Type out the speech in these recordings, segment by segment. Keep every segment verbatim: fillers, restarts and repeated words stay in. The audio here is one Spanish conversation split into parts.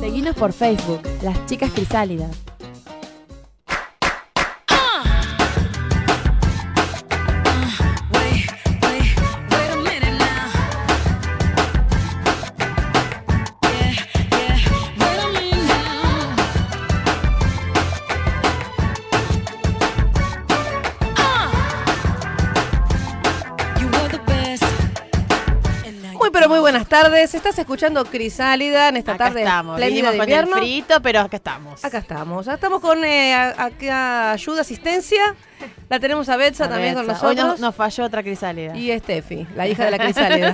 Seguinos por Facebook, Las Chicas Crisálidas. Muy buenas tardes, estás escuchando Crisálida en esta acá tarde estamos. espléndida de con invierno. el frito, pero acá estamos. Acá estamos, estamos con eh, acá ayuda, asistencia. La tenemos a Betsa A también Betsa. con nosotros. Hoy nos, nos falló otra Crisálida. Y Estefi, la hija de la Crisálida.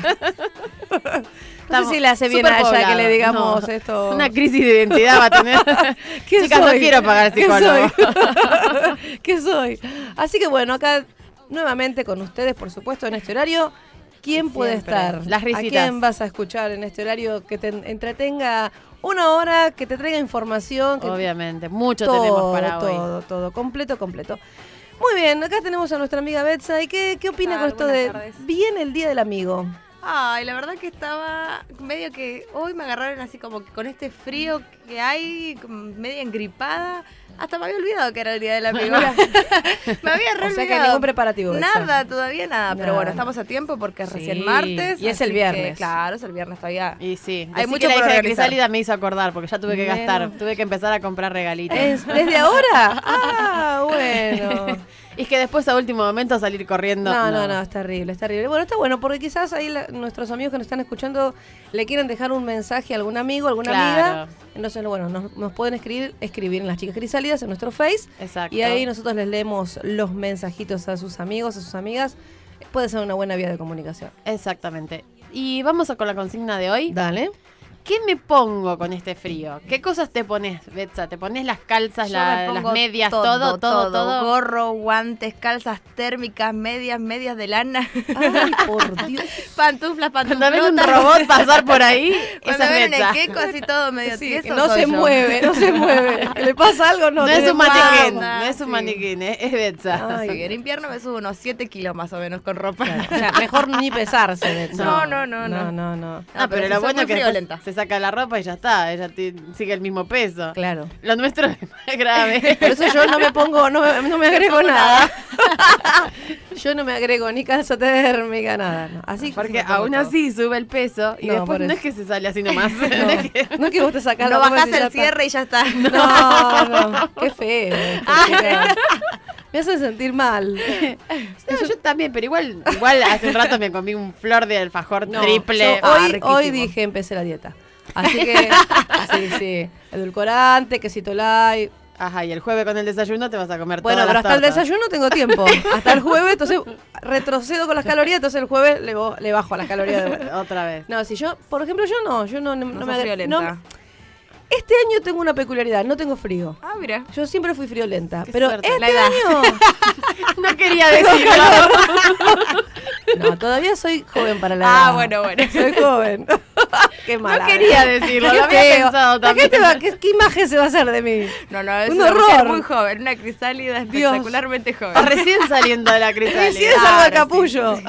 No sé si le hace bien a ella superpoblado. que le digamos No. esto. Una crisis de identidad va a tener. ¿Qué Chicas, soy? no quiero pagar ¿Qué psicólogo. soy? ¿Qué soy? Así que bueno, acá nuevamente con ustedes, por supuesto, en este horario. ¿Quién puede Siempre. estar? Las ¿A risitas. quién vas a escuchar en este horario que te entretenga una hora, que te traiga información? Que Obviamente, mucho todo, tenemos para hoy. Todo, todo, completo, completo. Muy bien, acá tenemos a nuestra amiga Betsa. ¿Y qué, qué opina Ah, con esto buenas de tardes. bien el Día del Amigo? Ay, la verdad que estaba medio que hoy me agarraron así como que con este frío que hay, como media engripada. Hasta me había olvidado que era el Día del Amigo. me había re O sea que olvidado. ningún preparativo, Betsa. Nada, todavía nada. Pero Nada. bueno, estamos a tiempo porque es Sí, recién martes. y es el así viernes. que, claro, es el viernes todavía. Y sí, Hay Decí mucho que la por hija de organizar. Crisálida me hizo acordar porque ya tuve que Bueno. gastar, tuve que empezar a comprar regalitos. ¿Es ¿Desde ahora? Ah, bueno. Y es que después a último momento salir corriendo. No, no, no, es terrible, es terrible. Bueno, está bueno, porque quizás ahí la- nuestros amigos que nos están escuchando le quieren dejar un mensaje a algún amigo, alguna Claro. amiga. Entonces, bueno, nos, nos pueden escribir, escribir en Las Chicas Crisálidas en nuestro Face. Exacto. Y ahí nosotros les leemos los mensajitos a sus amigos, a sus amigas. Puede ser una buena vía de comunicación. Exactamente. Y vamos a con la consigna de hoy. Dale. ¿Qué me pongo con este frío? ¿Qué cosas te pones, Betsa? ¿Te pones las calzas, Yo la- me las pongo medias, todo, todo, todo? Gorro, guantes, calzas térmicas, medias, medias de lana, Ay, por Dios. pantuflas, Cuando ven un pantuflotas. robot pasar por ahí, Cuando esa es ven Betsa. el queco así todo medio Sí, tieso, no soy se yo. mueve, no se mueve. ¿Le pasa algo? No, No, es tiene un maniquín, guarda, no es un sí. maniquín, es, es Betsa. Ay. Sí, en invierno me subo unos siete kilos más o menos con ropa. O sea, mejor ni pesarse. Betsa. No, no, no, No, no. no, no. Ah, No, pero, pero lo si bueno sos es que muy después friolenta. se saca la ropa y ya está, ella ti- sigue el mismo peso. Claro. Lo nuestro es más grave. Por eso yo no me pongo, no me, no me agrego nada. Yo no me agrego ni calza térmica, nada. No. Así Porque me pongo aún todo. así sube el peso y No, después por no eso. es que se sale así nomás. No, No es que- no es que vos te sacás No la ropa bajás y ya el está. cierre y ya está. No, no, qué feo. esto, chicas. Me hacen sentir mal. No, yo también, pero igual, igual hace un rato me comí un flor de alfajor No, triple. yo Ah, hoy, riquísimo. hoy dije, empecé la dieta. Así que, sí, sí. Edulcorante, quesito light. Ajá, y el jueves con el desayuno te vas a comer Bueno, todas pero las hasta el tortas. desayuno tengo tiempo. Hasta el jueves, entonces retrocedo con las calorías, entonces el jueves le, bo- le bajo a las calorías de vuelta. Otra vez. No, si yo, por ejemplo, yo no, yo no, no, No no sos me agre- friolenta. no- Este año tengo una peculiaridad, no tengo frío. Ah, mira. Yo siempre fui friolenta, Qué pero suerte. este La edad. año No quería decirlo. no, todavía soy joven para la Ah, edad. bueno, bueno. Soy joven. Qué mala. No quería decirlo, Qué lo había feo. pensado La también. gente va- ¿qué, qué imagen se va a hacer de mí? No, no, es Un una mujer horror. muy joven, una crisálida Dios. espectacularmente Está joven. recién saliendo de la crisálida. Recién salgo de Claro, capullo.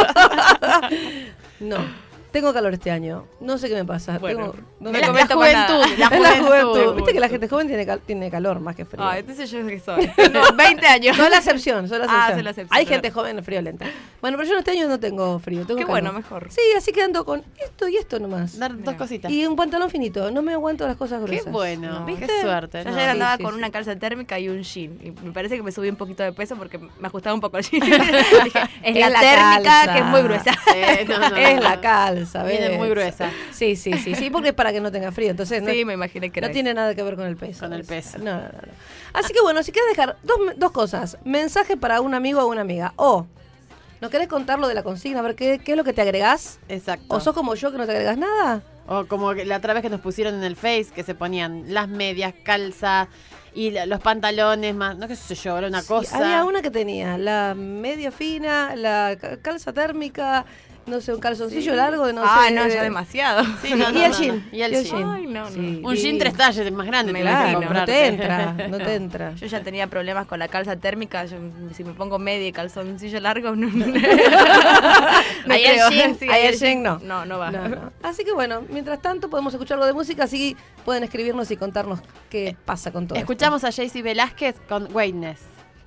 No. Tengo calor este año. No sé qué me pasa. Bueno, Tengo- no me sé la, cómo- la comento más juventud, nada. la es la juventud. juventud. Viste que la gente joven tiene, cal- tiene calor más que frío. Ah, entonces yo qué soy. No, veinte años. Soy la excepción, soy la Ah, excepción. soy la excepción, Hay claro. gente joven friolenta. Bueno, pero yo este año no tengo frío. Tengo Qué calor. bueno, mejor. Sí, así que ando con esto y esto nomás. Dar dos Mira. cositas. Y un pantalón finito. No me aguanto las cosas Qué gruesas. bueno, No. qué ¿Viste? suerte. Yo ¿no? ayer Sí, andaba sí, con sí. una calza térmica y un jean. Y me parece que me subí un poquito de peso porque me ajustaba un poco el jean. Dije, es, Es la, la térmica calza. que es muy gruesa. Sí, no, no, Es no. la calza, ¿ves? Viene muy gruesa. Sí, sí, sí, sí, porque es para que no tenga frío. Entonces no, Sí, me imaginé que era no eso. tiene nada que ver con el peso. Con el peso. No, no, no, no. Así que bueno, si quieres dejar dos, dos cosas. Mensaje para un amigo o una amiga. O, ¿no querés contar lo de la consigna? A ver, ¿qué, qué es lo que te agregás? Exacto. ¿O sos como yo que no te agregás nada? O como que la otra vez que nos pusieron en el Face, que se ponían las medias, calza y la- los pantalones más, no qué sé yo, era una Sí, cosa. había una que tenía la media fina, la ca- calza térmica no sé, un calzoncillo largo de no ah, sé. no, de- ya demasiado. Sí, no, y no, el no, jean. no. Y el jean. Ay, no, no. Sí, Un jean divino. tres talles más grande. Me tenés que imagino, No comprarte. te entra, no te entra. Yo ya tenía problemas con la calza térmica. Yo, si me pongo media y calzoncillo largo, no. no Ahí el creo. jean, Sí, ahí ahí el el jean jean no. no, no va. No, no. Así que bueno, mientras tanto podemos escuchar algo de música, así pueden escribirnos y contarnos qué pasa con todo esto. Escuchamos a Jaycee Velázquez con Weightness.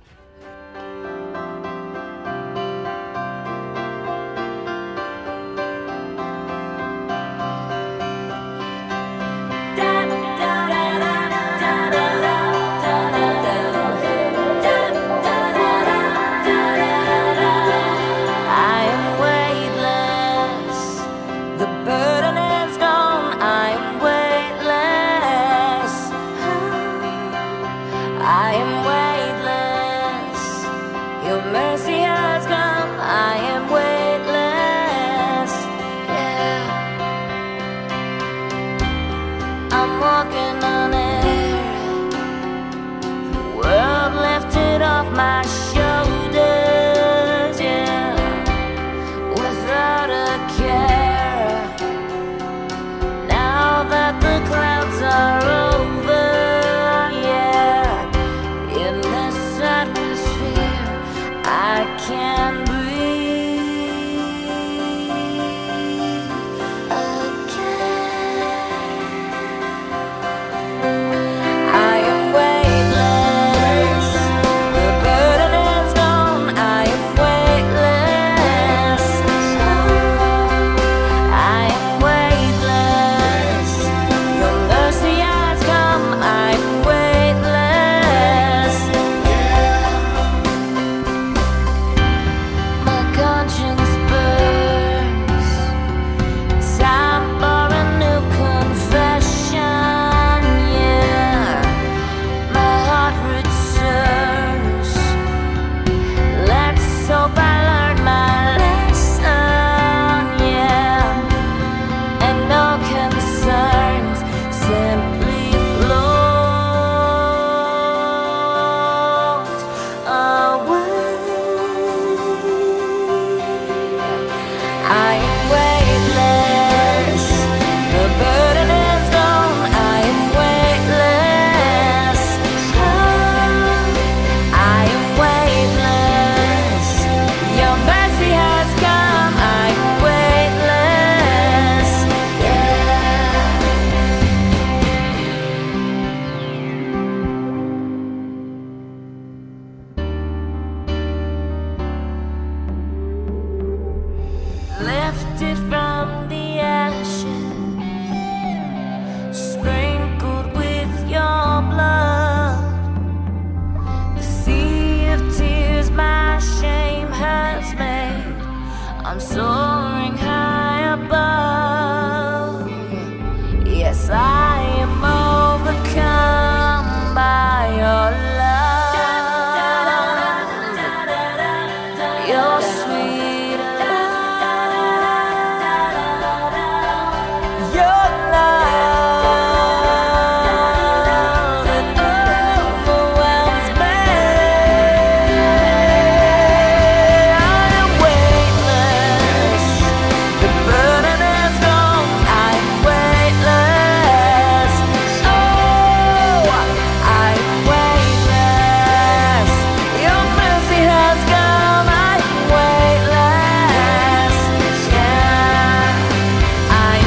I am weightless. The burden is gone. I am weightless. I am weightless. Your mercy has come. I am weightless. Yeah. I'm walking on air. The world lifted off my shoulders. Yeah. Without a care. Now that the clouds are over, yeah, in this atmosphere, I can breathe again. I am weightless. The burden is gone. I am weightless. I am weightless. Your mercy has come. I'm weightless. My conscience burns. Time for a new confession. Yeah, my heart returns. Let's hope I learned my lesson. Yeah. And no concerns, simply float away. I am weightless. The burden is gone. I am weightless. I am weightless. Your mercy has come. I am weightless. Lifted from the ashes, sprinkled with your blood. The sea of tears my shame has made. I'm soaring high above. Yes, I am overcome by your love. Your sweet love. Your love. It overwhelms me. I am weightless. The burden is gone. I'm weightless. Oh, I'm weightless. Your mercy has come. I'm weightless. Yeah, I'm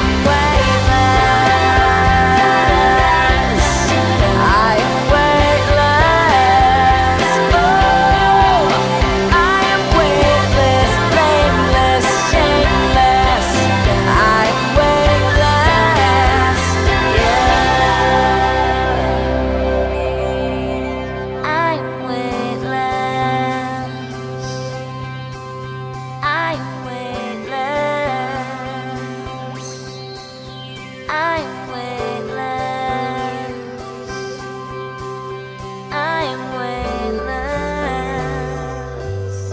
weightless. I'm weightless. Oh, I am weightless, blameless, shameless. I'm weightless. Yeah, I'm weightless. I'm weightless. I'm weightless. I'm weightless.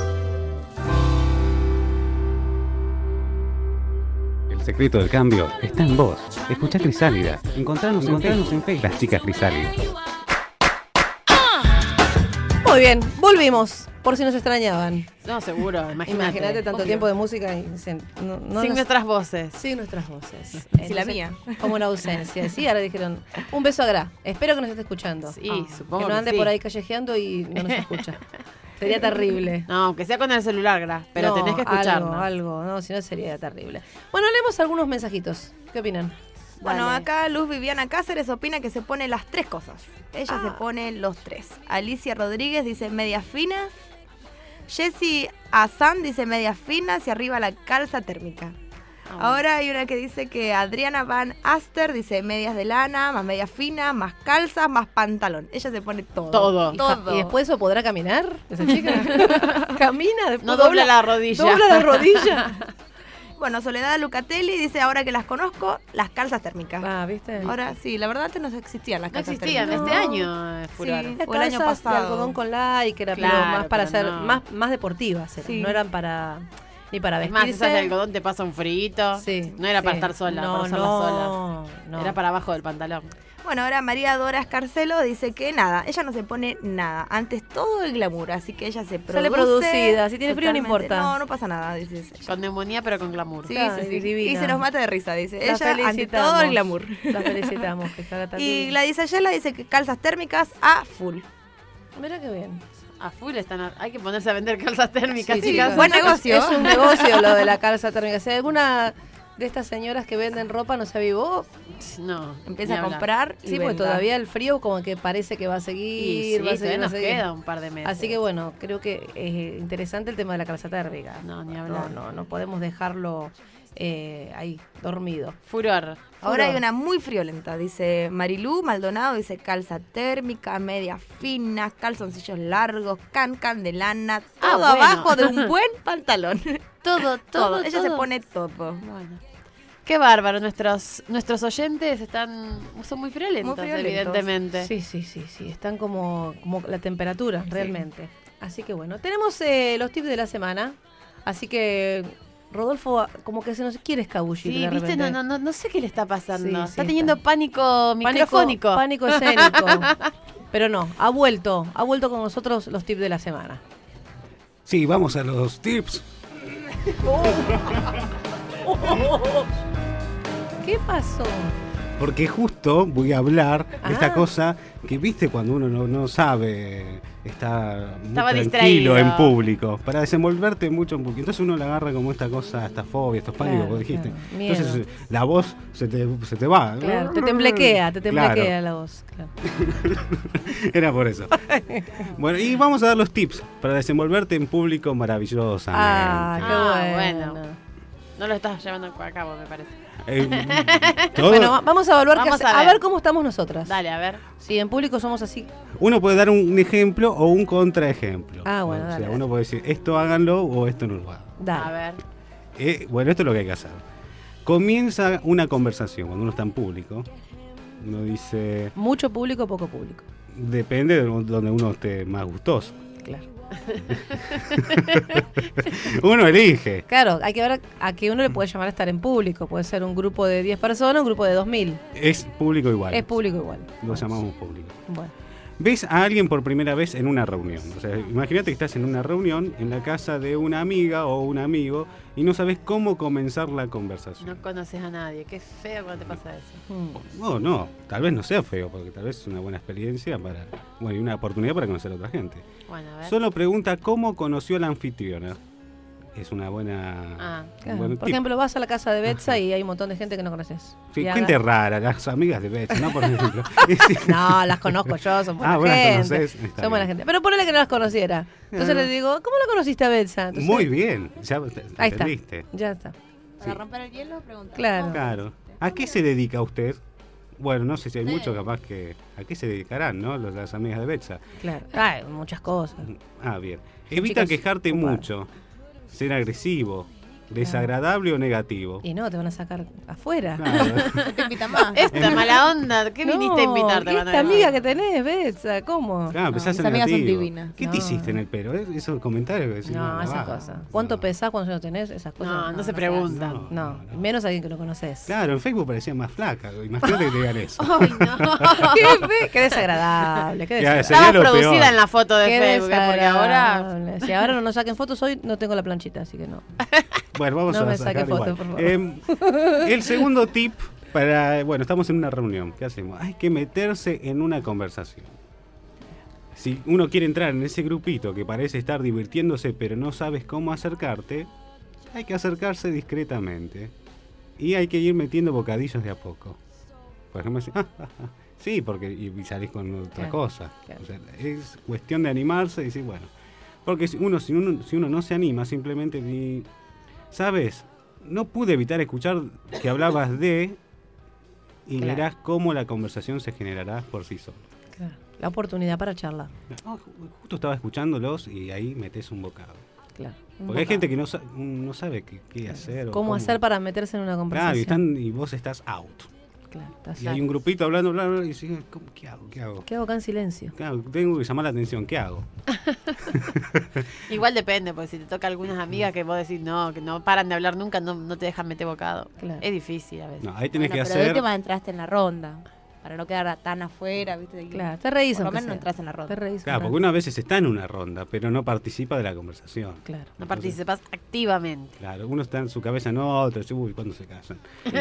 El secreto del cambio está en vos. Escuchá Crisálida. Encontranos, encontranos en Facebook. Las chicas Crisálidas. Muy bien, volvimos, por si nos extrañaban. No, seguro, imagínate. Imagínate tanto Obvio. tiempo de música y se- no, no Sin nos- nuestras voces. sin nuestras voces. Sí, Entonces, la mía. Como una ausencia. Sí, ahora dijeron, un beso a Gra. Espero que nos esté escuchando. Sí, Ah, supongo que no que ande sí. por ahí callejeando y no nos escucha. Sería terrible. No, aunque sea con el celular, Gra, pero No, tenés que escucharnos. Algo, algo, no, si no sería terrible. Bueno, leemos algunos mensajitos. ¿Qué opinan? Bueno, Dale. acá Luz Viviana Cáceres opina que se pone las tres cosas. Ella Ah. se pone los tres. Alicia Rodríguez dice medias finas. Jessie Azán dice medias finas y arriba la calza térmica. Ah, Ahora hay una que dice que Adriana Van Aster dice medias de lana, más medias finas, más calzas, más pantalón. Ella se pone todo. Todo. ¿Y, ca- Todo. ¿Y después eso podrá caminar? ¿Esa chica? ¿Camina? Después No dobla la rodilla. ¿Dobla la rodilla? Bueno, Soledad Lucatelli dice ahora que las conozco, las calzas térmicas. Ah, ¿viste? Ahora sí, la verdad antes no existían las No calzas existían, térmicas. este No. año es furor. Sí. Las O el año calzas de pasado. algodón con lycra, pero Claro, más para pero hacer, no. más, más deportivas eran. Sí. No eran para, ni para Es más, vestirse. esas de algodón te pasa un frito. Sí, No era para sí. estar sola, No, para usarlas no, solas. no. Era para abajo del pantalón. Bueno, ahora María Dora Escarcelo dice que nada, ella no se pone nada. Antes todo el glamour, así que ella se produce. Sale producida, si tiene frío no totalmente. importa. No, no pasa nada, dice ella. Con neumonía, pero con glamour. Sí, Claro, sí, sí. divina. Y se nos mata de risa, dice. La Ella ante felicitamos. todo el glamour. La felicitamos, que está tan Y divina. Gladys Ayala dice que calzas térmicas a full. Mira qué bien. A full están. a- Hay que ponerse a vender calzas térmicas, Sí, chicas. sí, buen negocio. Es un negocio lo de la calza térmica. Si alguna de estas señoras que venden ropa no se avivó, No. Empieza ni a hablar. comprar y sí, porque venda. todavía el frío como que parece que va a Y seguir, sí, va a seguir, todavía va a nos seguir. queda un par de meses. Así que bueno, creo que es interesante el tema de la calza térmica. No, ni No, hablar. no, no podemos dejarlo eh, ahí, dormido. Furor. Ahora Furor. hay una muy friolenta, dice Marilú Maldonado, dice calza térmica, medias finas, calzoncillos largos, cancan de lana, Ah, todo bueno. abajo de un buen pantalón. Todo, todo, todo. Ella se todo. pone todo. Bueno. Qué bárbaro, nuestros nuestros oyentes están son muy friolentos, Muy friolentos. evidentemente. Sí, sí, sí, sí, están como, como la temperatura, realmente. Así que bueno, tenemos eh, los tips de la semana, así que Rodolfo como que se nos quiere escabullir. Sí, de viste, repente. no, no, no, no sé qué le está pasando. Sí, sí, está teniendo está. pánico microfónico. Pánico, pánico escénico. Pero no, ha vuelto, ha vuelto con nosotros los tips de la semana. Sí, vamos a los tips. ¿Qué pasó? Porque justo voy a hablar de Ah. esta cosa que, viste, cuando uno no, no sabe estar muy Estaba tranquilo distraído. en público, para desenvolverte mucho en público. Entonces uno le agarra como esta cosa, esta fobia, estos pánicos, Claro, como dijiste. claro, miedo. Entonces la voz se te, se te va. Claro, te temblequea, te temblequea Claro. la voz. Claro. Era por eso. Bueno, y vamos a dar los tips para desenvolverte en público maravillosamente. Ah, qué Ah, bueno. bueno. No lo estás llevando a cabo, me parece. Eh, todo- Bueno, va- vamos a evaluar qué Vamos hace- a a ver. ver cómo estamos nosotras. Dale, a ver. Si en público somos así. uno puede dar un ejemplo o un contraejemplo. Ah, bueno, O dale, sea, dale. uno puede decir, esto háganlo o esto no lo hagan. Dale. A ver. Eh, bueno, esto es lo que hay que hacer. Comienza una conversación cuando uno está en público. Uno dice, Mucho público, poco público. depende de donde uno esté más gustoso. Claro. Uno elige. Claro, hay que ver a qué uno le puede llamar a estar en público. Puede ser un grupo de diez personas, un grupo de dos mil. Es público igual. Es público igual. Lo llamamos público. Bueno. Ves a alguien por primera vez en una reunión. O sea, imagínate que estás en una reunión en la casa de una amiga o un amigo y no sabes cómo comenzar la conversación. No conoces a nadie. Qué feo cuando te pasa eso. Mm. No, no, tal vez no sea feo, porque tal vez es una buena experiencia para, bueno, y una oportunidad para conocer a otra gente. Bueno, a ver. Solo pregunta cómo conoció a la anfitriona. Es una buena... Ah, un Claro. buen Por tip. ejemplo, vas a la casa de Betsa y hay un montón de gente que no conoces. Sí, Y haga- gente rara, las amigas de Beth, ¿no? Por ejemplo. Sí. No, las conozco yo, son buena Ah, bueno, las gente. conocés, está Son buena bien. gente. Pero ponele que no las conociera. Entonces Ah. le digo, ¿cómo la conociste a Betsa? Entonces, Muy bien, ya te- te Ahí está. entendiste. Ya está. Para Sí. romper el hielo, pregunta. Claro. Claro. ¿A qué se dedica usted? Bueno, no sé si hay Sí. muchos capaz que... ¿A qué se dedicarán, no? Los- Las amigas de Betsa. Claro. Ay, muchas cosas. Ah, bien. Evita chicas quejarte ocupadas. mucho. Ser agresivo. ¿Desagradable o negativo? Y no, te van a sacar afuera. Claro. No te invitan más. Esta mala onda, ¿qué viniste a invitarte? ¿Y van a esta decir? amiga que tenés, Betsa? ¿Cómo? Claro, empezás mis en amigas son negativo. divinas. ¿Qué No. te hiciste en el pelo? ¿Eh? Esos comentarios que decís, No, esas va. cosas. ¿Cuánto No. pesás cuando no tenés? Esas cosas. No, no se se preguntan. No, No, no, no. menos a alguien que lo conoces. Claro, en Facebook parecía más flaca. Imagínate que te digan eso. Ay, no. qué, fe- qué desagradable, qué Ya, desagradable. sería Estabas lo producida peor. en la foto de Qué Facebook, ¿eh? Porque ahora... desagradable. Si ahora no nos saquen fotos hoy, no tengo la planchita, así que no. Bueno, vamos No a me sacar saque igual. foto, por favor. Eh, el segundo tip para... Bueno, estamos en una reunión. ¿Qué hacemos? Hay que meterse en una conversación. Si uno quiere entrar en ese grupito que parece estar divirtiéndose pero no sabes cómo acercarte, hay que acercarse discretamente. Y hay que ir metiendo bocadillos de a poco. Por ejemplo, así, "Ah, ah, ah". Sí, porque y, y salís con otra Claro, cosa. claro. O sea, es cuestión de animarse y decir, bueno. Porque si uno, si uno, si uno no se anima, simplemente di, ¿sabes? No pude evitar escuchar que hablabas de... Y Claro. verás cómo la conversación se generará por sí sola. Claro. La oportunidad para charlar. Oh, ju- justo estaba escuchándolos y ahí metes un bocado. Claro. Porque hay gente que no, sa- no sabe qué, qué hacer. o ¿Cómo hacer para meterse en una Claro, conversación? y, están, y vos estás out. Claro, estás Y out. hay un grupito hablando, bla, bla, bla, y dices, ¿cómo- ¿qué hago? ¿Qué hago? ¿Qué hago acá en silencio? Claro, tengo que llamar la atención, ¿qué hago? Igual depende, porque si te toca algunas amigas que vos decís no, que no paran de hablar nunca, no, no te dejan meter bocado. Claro. Es difícil a veces. No, ahí tenés Bueno, que pero de hacer... última entraste en la ronda. Para no quedar tan afuera, ¿viste? Claro, te reís. Por lo aunque menos no sea. entras en la ronda. Te reís. Claro, un porque rato. uno a veces está en una ronda, pero no participa de la conversación. Claro. No participas activamente. Claro, uno está en su cabeza en otra, dice, uy, ¿cuándo se casan?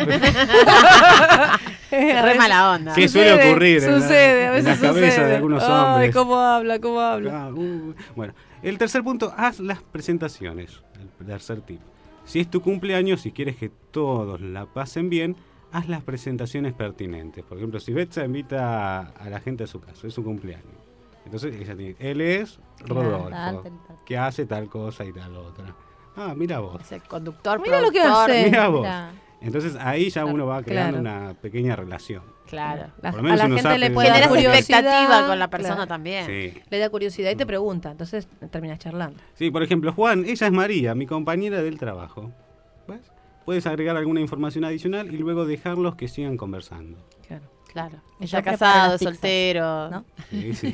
Re mala onda. Sí, suele Sucede, ocurrir en la- Sucede, a en veces la cabeza sucede. de algunos Ay, hombres. cómo habla, cómo habla. Ah, uh, bueno, el tercer punto, haz las presentaciones. El tercer tip. Si es tu cumpleaños y quieres que todos la pasen bien, haz las presentaciones pertinentes. Por ejemplo, si Betsa invita a, a la gente a su casa, es su cumpleaños. Entonces ella tiene, él es Rodolfo, Tal, tal, tal. que hace tal cosa y tal otra. Ah, mira vos. Es el conductor, Mira lo que productor. hace. Mira vos. Mira. Entonces ahí ya uno va creando Claro. una pequeña relación. Claro. La- Por lo a menos la uno gente sabe le que- puede dar Generas Generas expectativa curiosidad, con la persona claro. también. Sí. Le da curiosidad y te pregunta, entonces terminas charlando. Sí, por ejemplo, Juan, ella es María, mi compañera del trabajo. ¿Ves? Puedes agregar alguna información adicional y luego dejarlos que sigan conversando. Claro. Claro. Y Está yo preparo casado, las pizzas, soltero. ¿no? Sí, sí.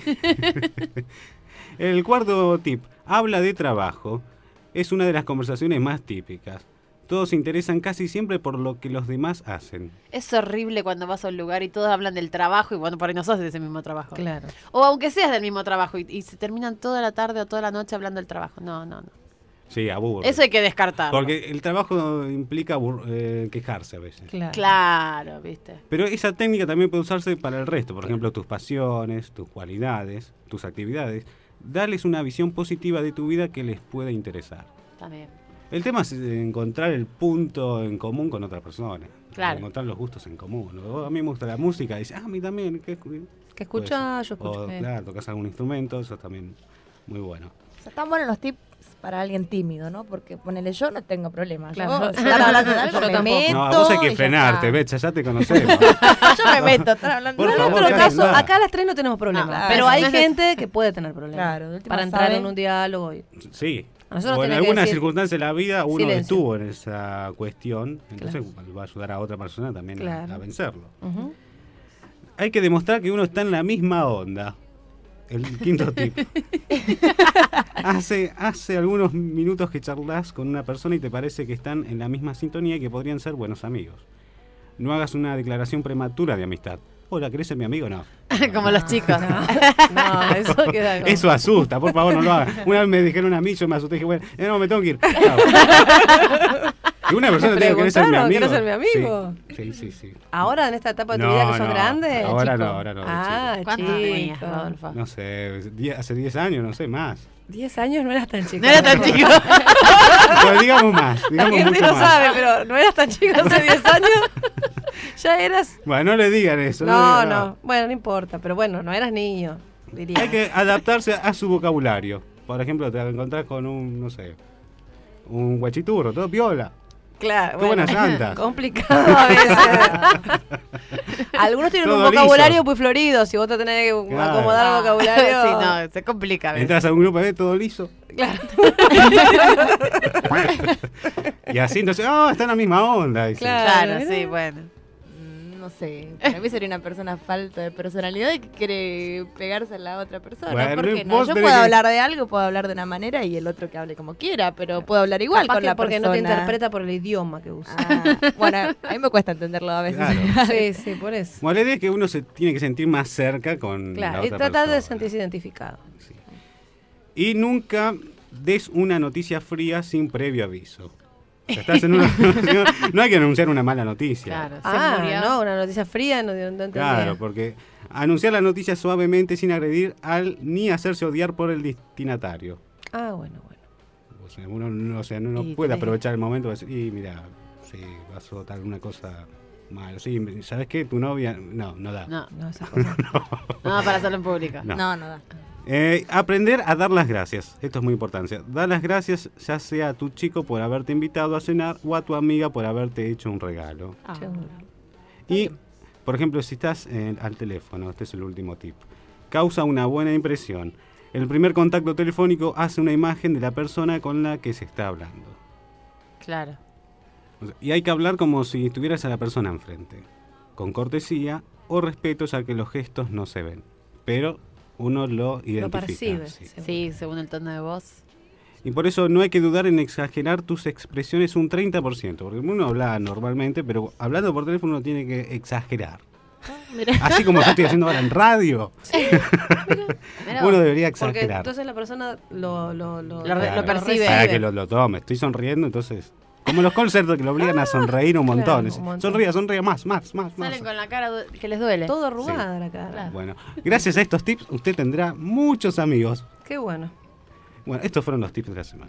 El cuarto tip, habla de trabajo. Es una de las conversaciones más típicas. Todos se interesan casi siempre por lo que los demás hacen. Es horrible cuando vas a un lugar y todos hablan del trabajo y bueno, por ahí no sos de ese mismo trabajo. Claro. O aunque seas del mismo trabajo y, y se terminan toda la tarde o toda la noche hablando del trabajo. No, no, no. Sí, aburre. Eso hay que descartarlo. Porque el trabajo implica abur- eh, quejarse a veces. Claro. Claro, viste. Pero esa técnica también puede usarse para el resto. Por ejemplo, tus pasiones, tus cualidades, tus actividades. Darles una visión positiva de tu vida que les pueda interesar. También. El tema es encontrar el punto en común con otra persona. Claro. Encontrar los gustos en común. ¿No? A mí me gusta la música. Y dice, ah, a mí también. ¿Qué, Que escucha, yo O, escucho. eh. claro, tocas algún instrumento. Eso también muy bueno. O sea, están buenos los tips para alguien tímido, ¿no? Porque ponele, yo no tengo problema. Claro, Yo, yo- si están hablando de algo, yo me tampoco. meto. No, a vos hay y que ya frenarte, está. Betsa, ya te conocemos. Yo me meto, están hablando Por de En favor, otro ya caso, andá. acá las tres no tenemos problemas. Claro. Pero hay Eso. gente que puede tener problemas. Claro, de última para entrar sabe. en un diálogo. Y... Sí. A nosotros O en tiene que alguna decir circunstancia de la vida uno silencio. estuvo en esa cuestión. Entonces va a ayudar a otra persona también a- Claro. a vencerlo. Ujú. Hay que demostrar que uno está en la misma onda. El quinto tip. hace, hace algunos minutos que charlas con una persona y te parece que están en la misma sintonía y que podrían ser buenos amigos. No hagas una declaración prematura de amistad. Hola, ¿querés ser mi amigo? No. Como los chicos. No, eso queda como... Eso asusta, por favor, no lo hagas. Una vez me dijeron a mí, yo me asusté y dije, bueno, eh, no, me tengo que ir. Chao. Que una persona ¿Te te diga, ¿querés ser mi preguntaron, amigo? ¿querés ser mi amigo? Sí, sí, sí. sí. Ahora, en esta etapa de tu No, vida que sos no, grande. ahora chico. no, ahora no, de Ah, chico. ¿Cuántos tenías, chico. Rodolfo? No sé, die- hace diez años, no sé, más. Diez años no eras tan chico. No era tan chico. Pero digamos más, La digamos gente mucho no más. sabe, pero no eras tan chico hace diez años. Ya eras... Bueno, no le digan eso. No, le digan, no. Bueno, no importa. Pero bueno, no eras niño, diría. Hay que adaptarse a su vocabulario. Por ejemplo, te encontrás con un, no sé, un guachiturro, todo piola. Claro, Qué buenas llantas. complicado a veces. Algunos tienen Todo un vocabulario liso. muy florido. Si vos te tenés que Claro. acomodar el vocabulario. Sí, no, se complica a veces. Entras a un grupo de todo liso. Claro. Y así entonces, oh, está en la misma onda. dice. Claro. Claro, sí, bueno. Mm, No sé, para mí sería una persona falta de personalidad y que quiere pegarse a la otra persona. Bueno, ¿Por qué no? vos Yo tenés puedo que- hablar de algo, puedo hablar de una manera y el otro que hable como quiera, pero puedo hablar igual Capaz con que la porque persona. no te interpreta por el idioma que usa. Ah, bueno, a mí me cuesta entenderlo a veces. Claro. Sí, sí, por eso. Bueno, la idea es que uno se tiene que sentir más cerca con la Claro, y otra tratar de persona. sentirse identificado. Sí. Y nunca des una noticia fría sin previo aviso. O sea, estás en una- no hay que anunciar una mala noticia. Claro, se Ah, murió. no, una noticia fría, no, no entendía. Claro, porque anunciar la noticia suavemente sin agredir al ni hacerse odiar por el destinatario. Ah, bueno, bueno. O sea, uno no, o sea, uno Y puede tenés- aprovechar el momento y decir, y mira, sí, pasó tal una cosa mal. Sí, ¿sabes qué? Tu novia, no, no da. No, No, esas cosas. no, para hacerlo en público. No. No, no da. Eh, aprender a dar las gracias. Esto es muy importante. Dar las gracias ya sea a tu chico por haberte invitado a cenar o a tu amiga por haberte hecho un regalo. Ah. Seguro. Y, por ejemplo, si estás eh, al teléfono, este es el último tip, causa una buena impresión. El primer contacto telefónico hace una imagen de la persona con la que se está hablando. Claro. O sea, y hay que hablar como si estuvieras a la persona enfrente, con cortesía o respeto, ya que los gestos no se ven, pero uno lo identifica. percibe, sí. sí. Sí, según el tono de voz. Y por eso no hay que dudar en exagerar tus expresiones un treinta por ciento, porque uno habla normalmente, pero hablando por teléfono uno tiene que exagerar. Así como yo estoy haciendo ahora en radio, Mirá uno vos. debería Porque exagerar. entonces la persona lo, lo, lo, Lo re- Claro, percibe. Para que lo, lo tome. Estoy sonriendo, entonces... Como los call centers que lo obligan a sonreír un montón. claro, Dice, un montón. sonría, sonría, más, más, más, más. Salen con la cara du- que les duele. Todo arrugada la cara. Claro. Bueno, gracias a estos tips usted tendrá muchos amigos. Qué bueno. Bueno, estos fueron los tips de la semana.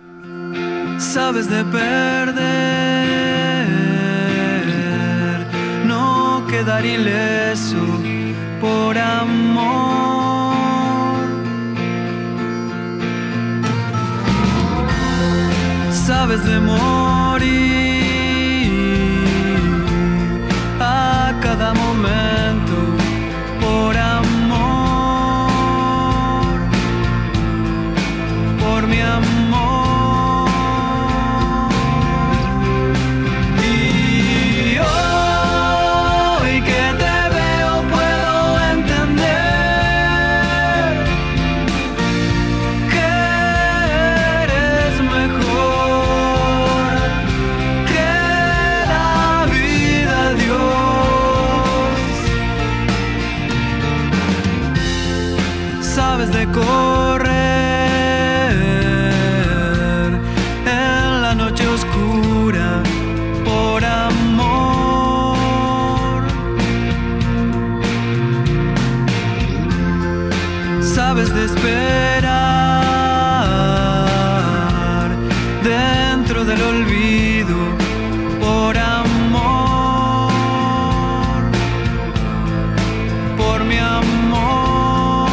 Sabes de perder, no quedar ileso por amor. Sabes de morir a cada momento por amor, por mi amor. Y hoy que te veo puedo entender que eres mejor que la vida, Dios. Sabes de correr en la noche oscura por amor. Sabes de esperar dentro del olvido por amor, por mi amor.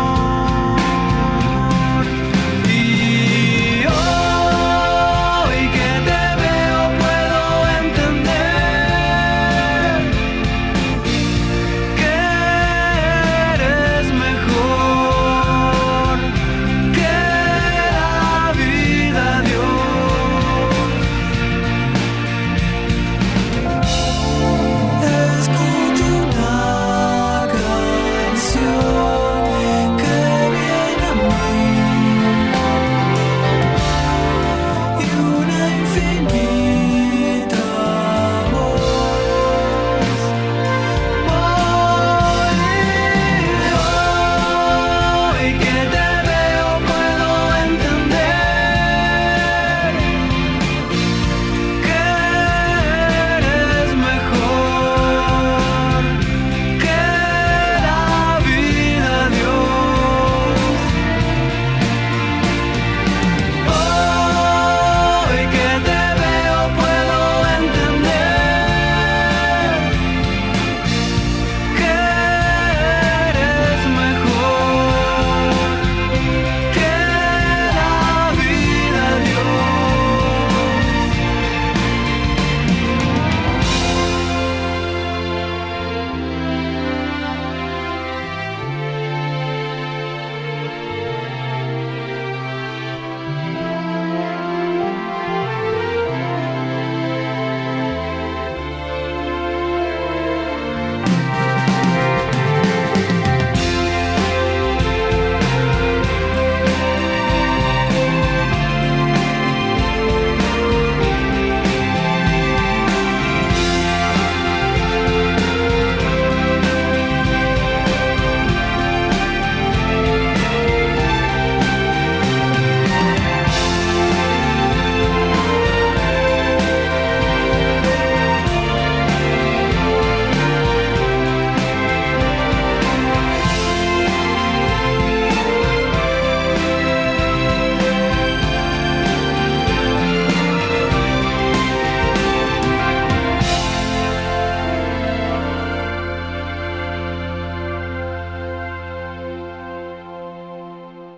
Y hoy que te veo puedo entender que eres mejor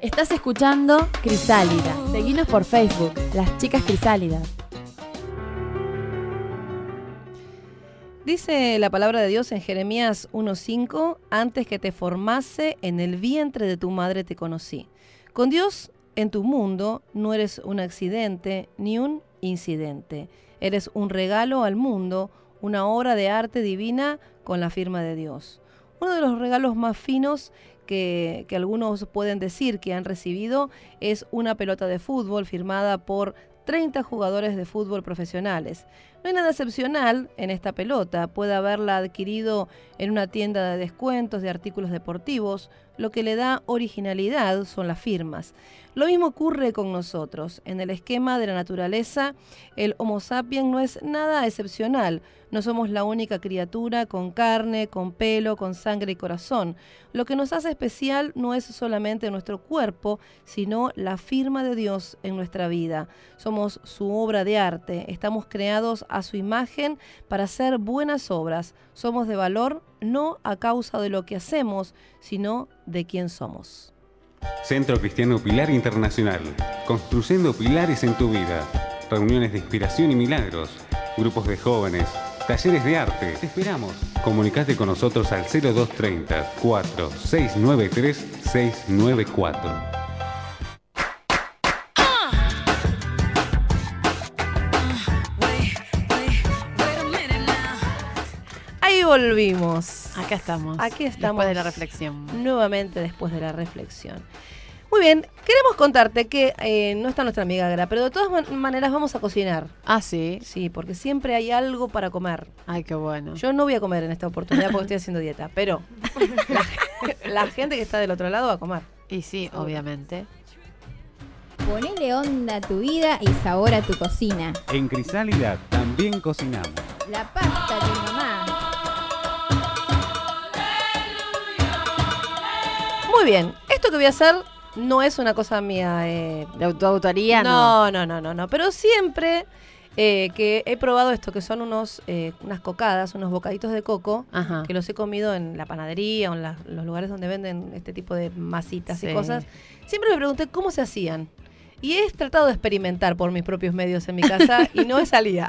Estás escuchando Crisálida. Seguinos por Facebook, Las Chicas Crisálidas. Dice la palabra de Dios en Jeremías uno cinco, antes que te formase en el vientre de tu madre te conocí. Con Dios en tu mundo no eres un accidente ni un incidente. Eres un regalo al mundo, una obra de arte divina con la firma de Dios. Uno de los regalos más finos que, que algunos pueden decir que han recibido es una pelota de fútbol firmada por treinta jugadores de fútbol profesionales. No hay nada excepcional en esta pelota, puede haberla adquirido en una tienda de descuentos de artículos deportivos, lo que le da originalidad son las firmas. Lo mismo ocurre con nosotros. En el esquema de la naturaleza, el Homo sapiens no es nada excepcional. No somos la única criatura con carne, con pelo, con sangre y corazón. Lo que nos hace especial no es solamente nuestro cuerpo, sino la firma de Dios en nuestra vida. Somos su obra de arte. Estamos creados a su imagen para hacer buenas obras. Somos de valor no a causa de lo que hacemos, sino de quién somos. Centro Cristiano Pilar Internacional. Construyendo pilares en tu vida. Reuniones de inspiración y milagros. Grupos de jóvenes. Talleres de arte. Te esperamos. Comunicate con nosotros al cero dos treinta, cuatro seis nueve tres, seis nueve cuatro. Ahí volvimos. Acá estamos. Aquí estamos. Después de la reflexión. Nuevamente después de la reflexión. Muy bien, queremos contarte que eh, no está nuestra amiga Gra, pero de todas man- maneras vamos a cocinar. Ah, sí. Sí, porque siempre hay algo para comer. Ay, qué bueno. Yo no voy a comer en esta oportunidad porque estoy haciendo dieta, pero la, la gente que está del otro lado va a comer. Y sí, obviamente. Ponele onda a tu vida y sabor a tu cocina. En Crisálida también cocinamos. La pasta de mamá. Muy bien, esto que voy a hacer no es una cosa mía. Eh, ¿De tu autoría? No. no, no, no, no, no. Pero siempre eh, que he probado esto, que son unos eh, unas cocadas, unos bocaditos de coco, Ajá. que los he comido en la panadería o en la- los lugares donde venden este tipo de masitas Sí. y cosas, siempre me pregunté cómo se hacían. Y he tratado de experimentar por mis propios medios en mi casa y no me salía.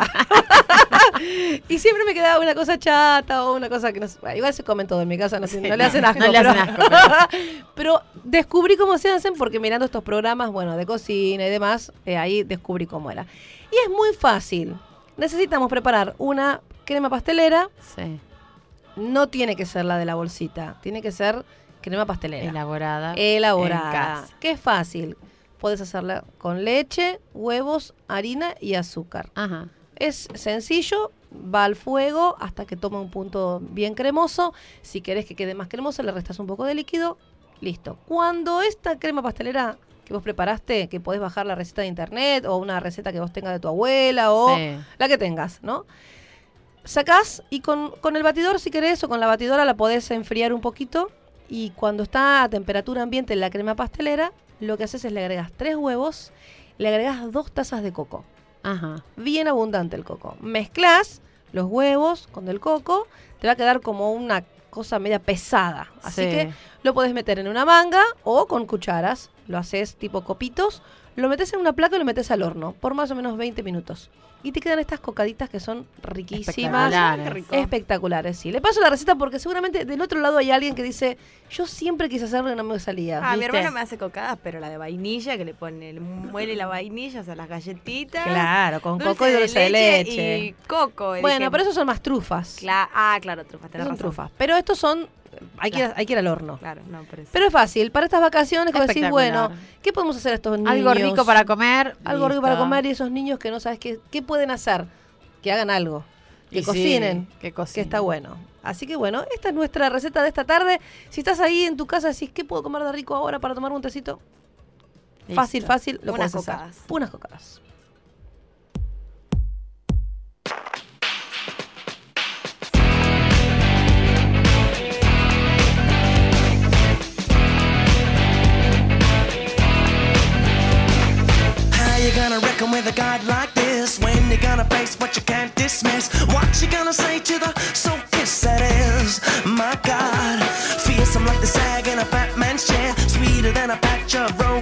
Y siempre me quedaba una cosa chata o una cosa que no sé. Bueno, igual se comen todo en mi casa, no, sé, Sí, no le no, hacen asco. no le pero, hacen asco, pero descubrí cómo se hacen porque mirando estos programas, bueno, de cocina y demás, eh, ahí descubrí cómo era. Y es muy fácil. Necesitamos preparar una crema pastelera. Sí. No tiene que ser la de la bolsita, tiene que ser crema pastelera. Elaborada. Elaborada. En casa. Que es fácil. Puedes hacerla con leche, huevos, harina y azúcar. Ajá. Es sencillo, va al fuego hasta que toma un punto bien cremoso. Si querés que quede más cremoso, le restas un poco de líquido. Listo. Cuando esta crema pastelera que vos preparaste, que podés bajar la receta de internet o una receta que vos tengas de tu abuela o Sí. la que tengas, ¿no? Sacás y con, con el batidor, si querés, o con la batidora la podés enfriar un poquito. Y cuando está a temperatura ambiente la crema pastelera, lo que haces es le agregas tres huevos, le agregas dos tazas de coco. Ajá. Bien abundante el coco. Mezclas los huevos con el coco, te va a quedar como una cosa media pesada. Así Sí. que lo podés meter en una manga o con cucharas. Lo haces tipo copitos, lo metes en una placa y lo metes al horno por más o menos veinte minutos. Y te quedan estas cocaditas que son riquísimas. Espectaculares. Qué rico. Espectaculares, sí. Le paso la receta porque seguramente del otro lado hay alguien que dice, yo siempre quise hacerlo y no me salía. Ah, mi ¿viste? hermano me hace cocadas, pero la de vainilla, que le pone, le muele la vainilla, o sea, las galletitas. Claro, con dulce coco y dulce de leche. Y coco. Y Bueno, dije, pero esos son más trufas. cla- ah, claro, trufas, tenés son razón. trufas. Pero estos son, hay que, ir, a- hay que ir al horno. Claro, no, por eso. Pero es fácil, para estas vacaciones que vos decís, Espectacular. bueno, ¿qué podemos hacer a estos niños? Algo rico para comer. Algo rico listo. para comer y esos niños que no sabes qué, qué pueden hacer. Que hagan algo. Que Y sí, cocinen. que cocinen. Que está bueno. Así que bueno, esta es nuestra receta de esta tarde. Si estás ahí en tu casa decís, ¿qué puedo comer de rico ahora para tomar un tecito? Listo. Fácil, fácil, lo Unas puedes hacer. cocadas. Unas cocadas. How you gonna reckon with a God like this when you're gonna face what you can't dismiss? What you gonna say to the soul kiss that is? My God, fearsome like the sag in a fat man's chair, sweeter than a patch of rose.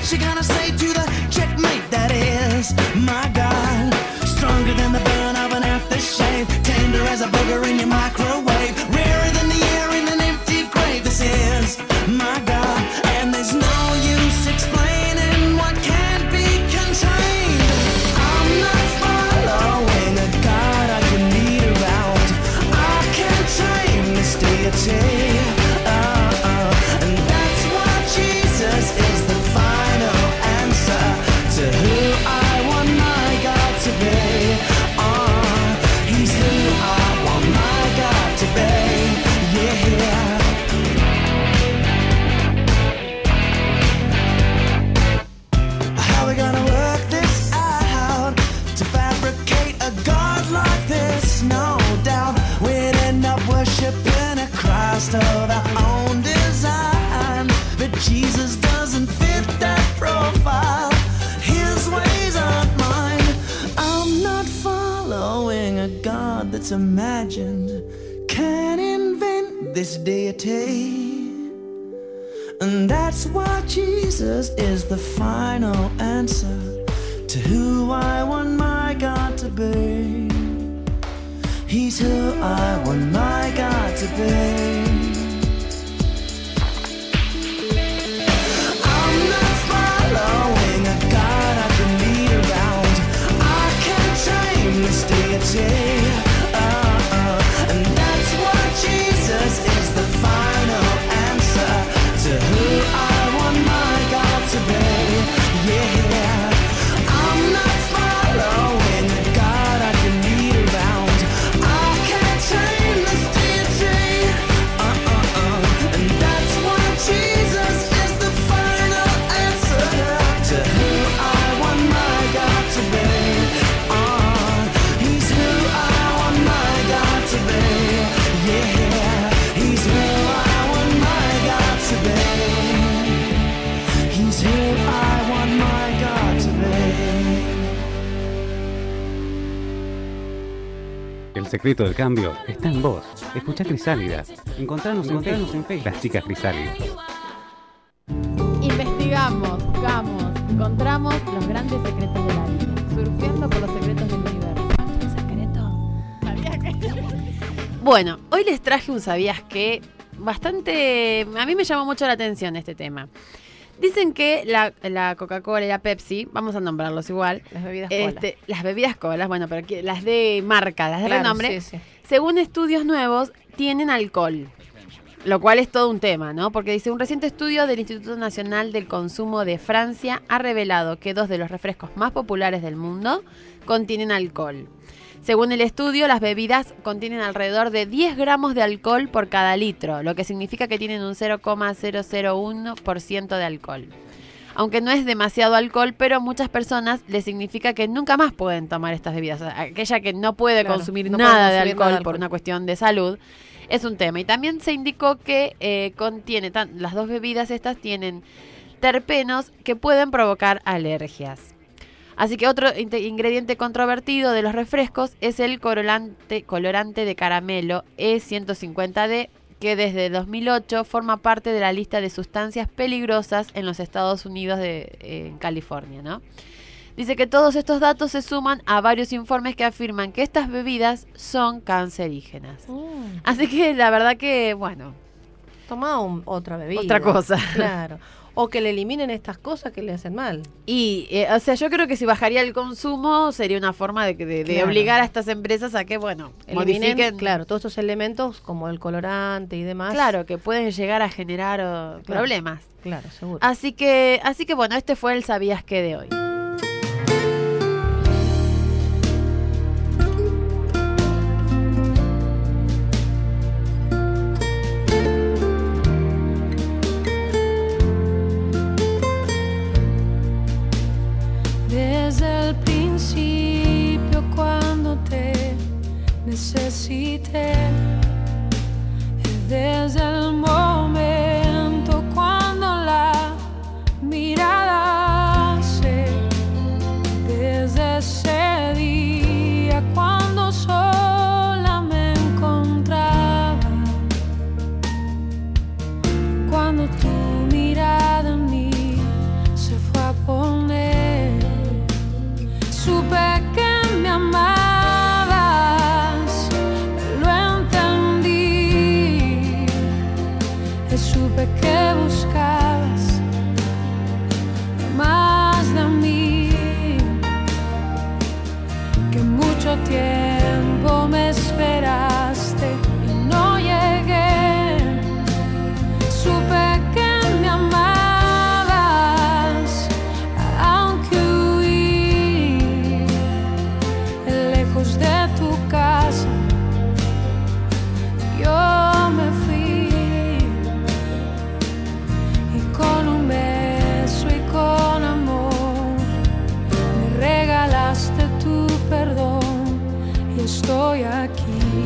What you gonna say to the checkmate that is? My God, stronger than the burn of an aftershave, tender as a booger in your microwave, rarer than the air in an empty grave. This is my God, and there's no use explaining what can't be contained. I'm not following a God I can lead around. I can't tame this deity. Uh-uh. And that's why Jesus is the final answer to who I want my God to be. Uh, he's who I want my God to be. Yeah. How we gonna work this out to fabricate a God like this? No doubt we'd end up worshiping a Christ of our own design, but Jesus doesn't fit that profile. His ways aren't mine. I'm not following a God that's imagined. Can't invent this deity. And that's why Jesus is the final answer to who I want my God to be. He's who I want my God to be. I'm not following a God I can lead around. I can't tame this deity. Uh-uh. And that's why Jesus is the final answer to who I want my God to be. Yeah. I'm not following a God I can lead around. I can't tame this deity. Uh-uh-uh. And that's why Jesus is the final answer to who I want my God to be. Uh, he's who I want my God to be. Yeah. He's who I want my God to be. He's who I want my God to be. El secreto del cambio está en vos. Escuchá Crisálida. Encontranos, Encontranos en Facebook. Las chicas Crisálidas. Investigamos, buscamos, encontramos los grandes secretos de la vida, surfeando por los secretos del universo. ¿Un secreto? Bueno, hoy les traje un ¿sabías qué? Bastante... A mí me llamó mucho la atención este tema. Dicen que la, la Coca-Cola y la Pepsi, vamos a nombrarlos igual, Las bebidas cola. este, las bebidas colas, bueno, pero que- las de marca, las de Claro, renombre, sí, sí. según estudios nuevos, tienen alcohol. Lo cual es todo un tema, ¿no? Porque dice, un reciente estudio del Instituto Nacional del Consumo de Francia ha revelado que dos de los refrescos más populares del mundo contienen alcohol. Según el estudio, las bebidas contienen alrededor de diez gramos de alcohol por cada litro, lo que significa que tienen un cero coma cero cero uno por ciento de alcohol. Aunque no es demasiado alcohol, pero a muchas personas les significa que nunca más pueden tomar estas bebidas. O sea, aquella que no puede Claro, consumir no nada puede de consumir alcohol nada de por alcohol. una cuestión de salud, es un tema. Y también se indicó que eh, contiene, tan- las dos bebidas estas tienen terpenos que pueden provocar alergias. Así que otro inte- ingrediente controvertido de los refrescos es el colorante, colorante de caramelo E ciento cincuenta D, que desde dos mil ocho forma parte de la lista de sustancias peligrosas en los Estados Unidos de eh, en California, ¿no? Dice que todos estos datos se suman a varios informes que afirman que estas bebidas son cancerígenas. Mm, Así que la verdad que, bueno, toma un- otra bebida. Otra cosa. Claro. O que le eliminen estas cosas que le hacen mal. y, eh, o sea, yo creo que si bajaría el consumo sería una forma de, de- de Claro. obligar a estas empresas a que, bueno, Eliminen, modifiquen, claro, todos estos elementos como el colorante y demás. claro, que pueden llegar a generar oh, Claro. problemas. Claro, seguro. Así que, así que bueno, este fue el ¿sabías qué? De hoy. Desde el principio cuando te necesité, y desde el momento cuando la mirada se, desde ese día cuando sola me encontraba, cuando tu mirada en mí se fue tiempo me esperaste y no llegué. Supe que me amabas, aunque huí lejos de tu casa. Yo me fui y con un beso y con amor me regalaste tu perdón y estoy aquí.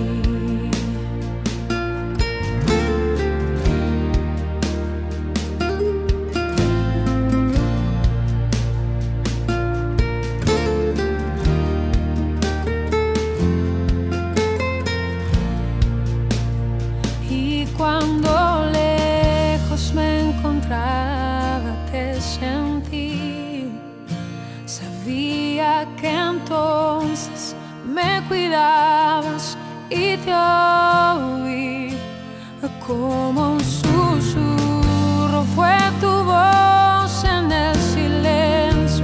Y cuando lejos me encontraba te sentí, sabía que entonces me cuidabas y te oí como un susurro. Fue tu voz en el silencio,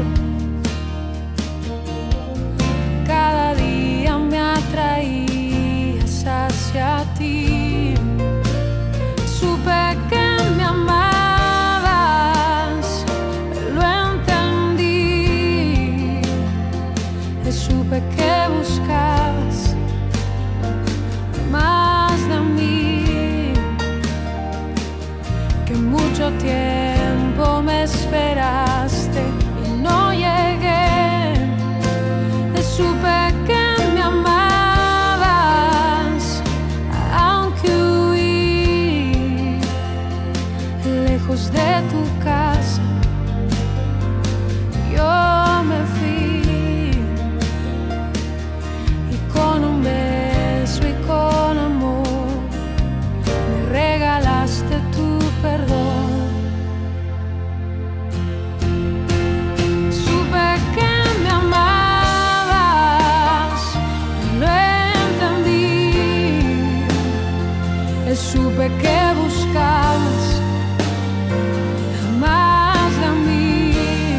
cada día me atraías hacia ti. Supe que me amabas, lo entendí. Supe que buscabas más de mí, que mucho tiempo me esperaste y no llegué. Supe que me amabas, aunque huí lejos de tu casa. Yo me fui y con un beso y con amor me regalaste tu perdón. Supe que me amabas, lo entendí. Supe que buscabas más de mí,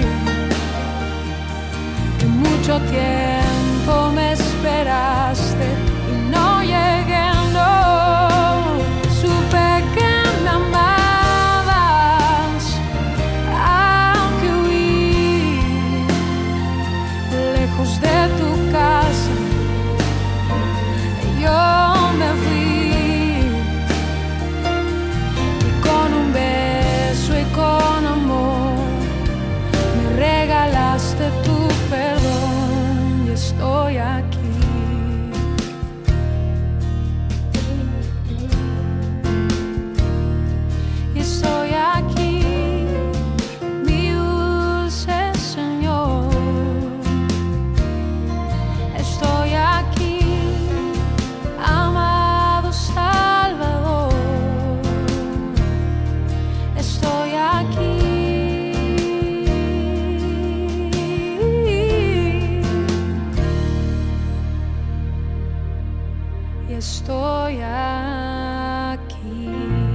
que mucho tiempo me esperaste y no llegué. No, supe que me amabas, aunque huí lejos de tu casa. Yo me fui y con un beso y con amor me regalaste tu perdón y estoy aquí. Y estoy aquí, mi dulce Señor. Estoy aquí, amado Salvador. Estoy aquí. Y estoy aquí.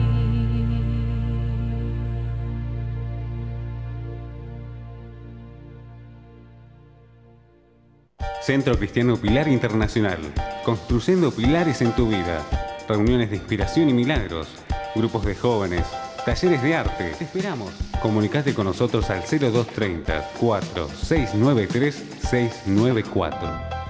Centro Cristiano Pilar Internacional. Construyendo pilares en tu vida. Reuniones de inspiración y milagros. Grupos de jóvenes. Talleres de arte. Te esperamos. Comunicate con nosotros al cero dos treinta, cuatro seis nueve tres, seis nueve cuatro.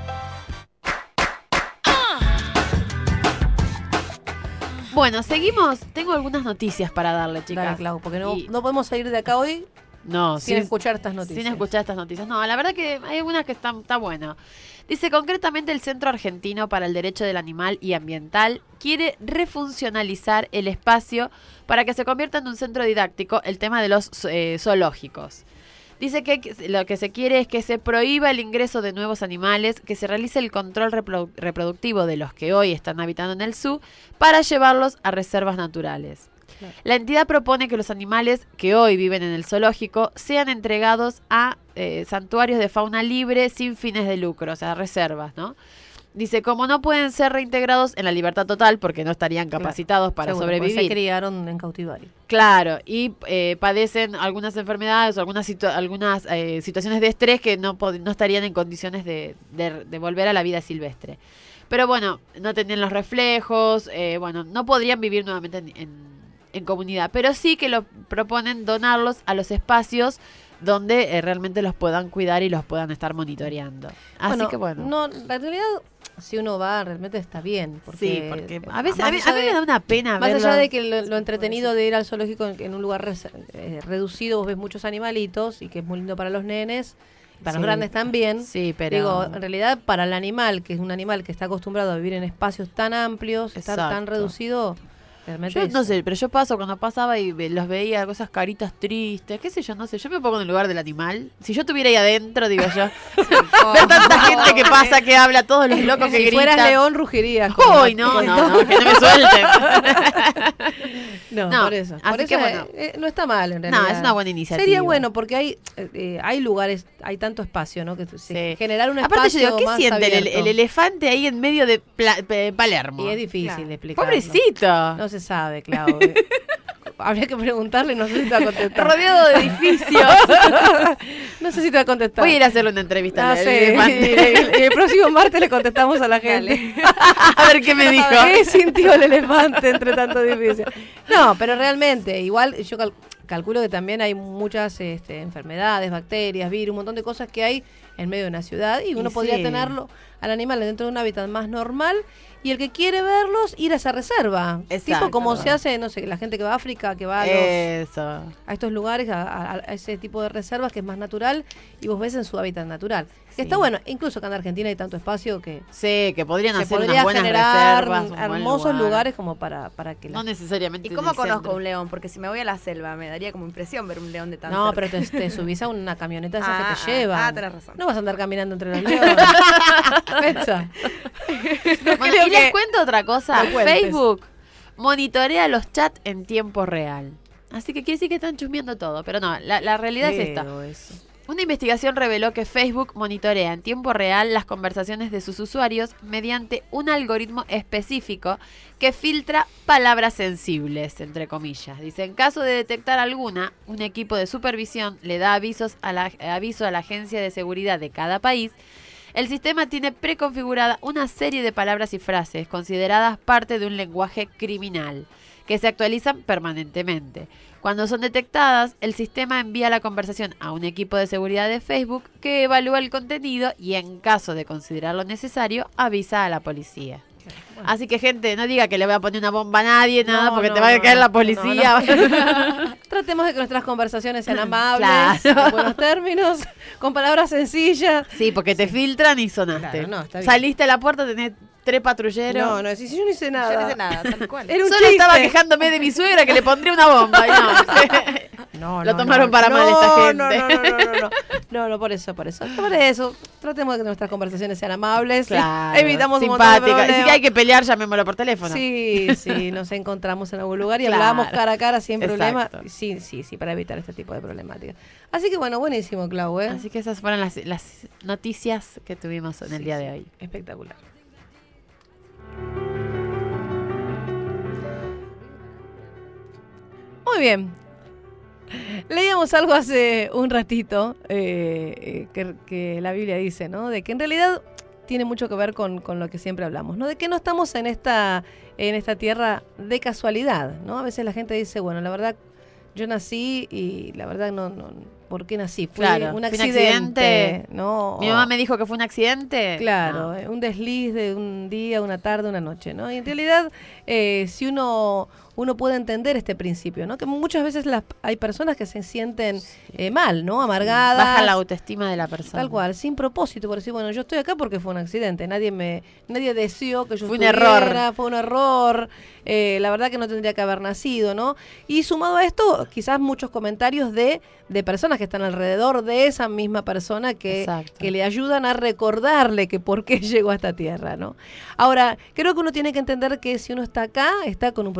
Bueno, seguimos. Tengo algunas noticias para darle, chicas. Dale, Clau, porque no, Y- no podemos salir de acá hoy No, sin sin, escuchar estas noticias. sin escuchar estas noticias. No, la verdad que hay algunas que están está bueno. Dice, concretamente el Centro Argentino para el Derecho del Animal y Ambiental quiere refuncionalizar el espacio para que se convierta en un centro didáctico el tema de los eh, zoológicos. Dice que lo que se quiere es que se prohíba el ingreso de nuevos animales, que se realice el control reprodu- reproductivo de los que hoy están habitando en el zoo para llevarlos a reservas naturales. Claro. La entidad propone que los animales que hoy viven en el zoológico sean entregados a eh, santuarios de fauna libre sin fines de lucro, o sea, reservas, ¿no? Dice, como no pueden ser reintegrados en la libertad total porque no estarían capacitados para Seguro, porque sobrevivir. se criaron en cautivario. Claro, y eh, padecen algunas enfermedades o algunas, situa- algunas eh, situaciones de estrés que no, pod- no estarían en condiciones de, de- de volver a la vida silvestre. Pero bueno, no tenían los reflejos, eh, bueno, no podrían vivir nuevamente en, en, en comunidad, pero sí que lo proponen donarlos a los espacios donde eh, realmente los puedan cuidar y los puedan estar monitoreando. Así que bueno. No, en realidad, si uno va, realmente está bien. Porque, Sí, porque a veces más a mí, allá a mí de- me da una pena Más verlo. allá de que lo, lo entretenido de ir al zoológico en, en un lugar res- eh, reducido, vos ves muchos animalitos y que es muy lindo para los nenes, para Sí. los grandes también. Sí, pero... Digo, en realidad para el animal, que es un animal que está acostumbrado a vivir en espacios tan amplios, estar tan Exacto. reducido, realmente Yo es- no sé, pero yo paso cuando pasaba y ve- los veía con esas caritas tristes, qué sé yo, no sé, yo me pongo en el lugar del animal. Si yo estuviera ahí adentro, digo yo, ver tanta gente que pasa, que habla, todos los locos que si gritan. fueras león rugirías. Uy, no, no, no, que no me suelten. No, No, por eso. así Por eso que bueno. eh, eh, no está mal en No, realidad. es una buena iniciativa. Sería bueno porque hay eh, eh, hay lugares, hay tanto espacio, ¿no? Que se- Sí. generar un Aparte yo espacio digo, ¿qué más siente el, abierto. el elefante ahí en medio de Pla- Pe- Palermo? Y es difícil Claro. de explicar. Pobrecito. No se sabe, Clau. Habría que preguntarle, no sé si te va a contestar. Rodeado de edificios. No sé si te va a contestar. Voy a ir a hacerle una entrevista Ah, al sí. elefante. Y el próximo martes le contestamos a la gente. A ver qué me dijo. ¿Qué sintió el elefante entre tanto edificio? No, pero realmente, igual yo cal- calculo que también hay muchas este, enfermedades, bacterias, virus, un montón de cosas que hay en medio de una ciudad y uno Y podría sí. tenerlo al animal dentro de un hábitat más normal y el que quiere verlos, ir a esa reserva. Exacto. Tipo como se hace, no sé, la gente que va a África, que va a, los- Eso. a estos lugares, a, a- a ese tipo de reservas que es más natural y vos ves en su hábitat natural. Sí. Que está bueno, incluso acá en Argentina hay tanto espacio que Sí, que podrían se hacer podría unas buenas generar reservas. un buen hermosos lugar. lugares como para, para que la- No necesariamente. ¿Y en cómo el conozco centro. un león? Porque si me voy a la selva me daría como impresión ver un león de tan No, cerca. pero te, te subís a una camioneta esa Ah, que te lleva. ah, tenés razón. No vas a andar caminando entre los leones. Pensa. Bueno, creo y que- les cuento otra cosa. No cuentes. Facebook monitorea los chats en tiempo real. Así que quiere decir que están chusmeando todo. Pero no, la, la realidad es esta. Feo eso. Una investigación reveló que Facebook monitorea en tiempo real las conversaciones de sus usuarios mediante un algoritmo específico que filtra palabras sensibles, entre comillas. Dice, en caso de detectar alguna, un equipo de supervisión le da avisos a la, aviso a la agencia de seguridad de cada país. El sistema tiene preconfigurada una serie de palabras y frases consideradas parte de un lenguaje criminal, que se actualizan permanentemente. Cuando son detectadas, el sistema envía la conversación a un equipo de seguridad de Facebook que evalúa el contenido y, en caso de considerarlo necesario, avisa a la policía. Así que, gente, no diga que le voy a poner una bomba a nadie, nada, No, porque no, te va a no, caer no, la no, policía. no. Tratemos de que nuestras conversaciones sean amables, Claro. en buenos términos, con palabras sencillas. Sí, porque te filtran y sonaste. Claro, no, está bien. Saliste a la puerta, tenés tres patrulleros. No, no, si yo no hice nada. Yo no hice nada, tal cual. Era un Solo chiste. estaba quejándome de mi suegra que le pondría una bomba. Y no. No, Lo no, tomaron no. para mal esta No, gente. No, no, no, no, no, no. No, no, por eso, por eso. Por eso, tratemos de que nuestras conversaciones sean amables. Claro, Evitamos un montón de simpática. problemas. Si que hay que pelear, llamémoslo por teléfono. Sí, sí, nos encontramos en algún lugar y Claro. hablamos cara a cara sin problema. Exacto. Sí, sí, sí, para evitar este tipo de problemáticas. Así que bueno, buenísimo, Clau, ¿eh? Así que esas fueron las, las noticias que tuvimos en el Sí, día sí, de hoy. Espectacular. Muy bien. Leíamos algo hace un ratito eh, eh, que, que la Biblia dice, ¿no? De que en realidad tiene mucho que ver con, con lo que siempre hablamos, ¿no? De que no estamos en esta, en esta tierra de casualidad, ¿no? A veces la gente dice, bueno, la verdad, yo nací y la verdad no, no ¿por qué nací? Fue Claro, un fue un accidente, accidente. ¿no? Mi mamá me dijo que fue un accidente. Claro, No. eh, un desliz de un día, una tarde, una noche, ¿no? Y en realidad, eh, si uno uno puede entender este principio, ¿no? Que muchas veces las, hay personas que se sienten eh, mal, ¿no? Amargadas. Baja la autoestima de la persona. Tal cual, sin propósito, por decir, bueno, yo estoy acá porque fue un accidente, nadie me, nadie deseó que yo Fue un estuviera, error. fue un error, eh, la verdad que no tendría que haber nacido, ¿no? Y sumado a esto, quizás muchos comentarios de, de personas que están alrededor de esa misma persona que, Exacto. que le ayudan a recordarle que por qué llegó a esta tierra, ¿no? Ahora, creo que uno tiene que entender que si uno está acá, está con un propósito.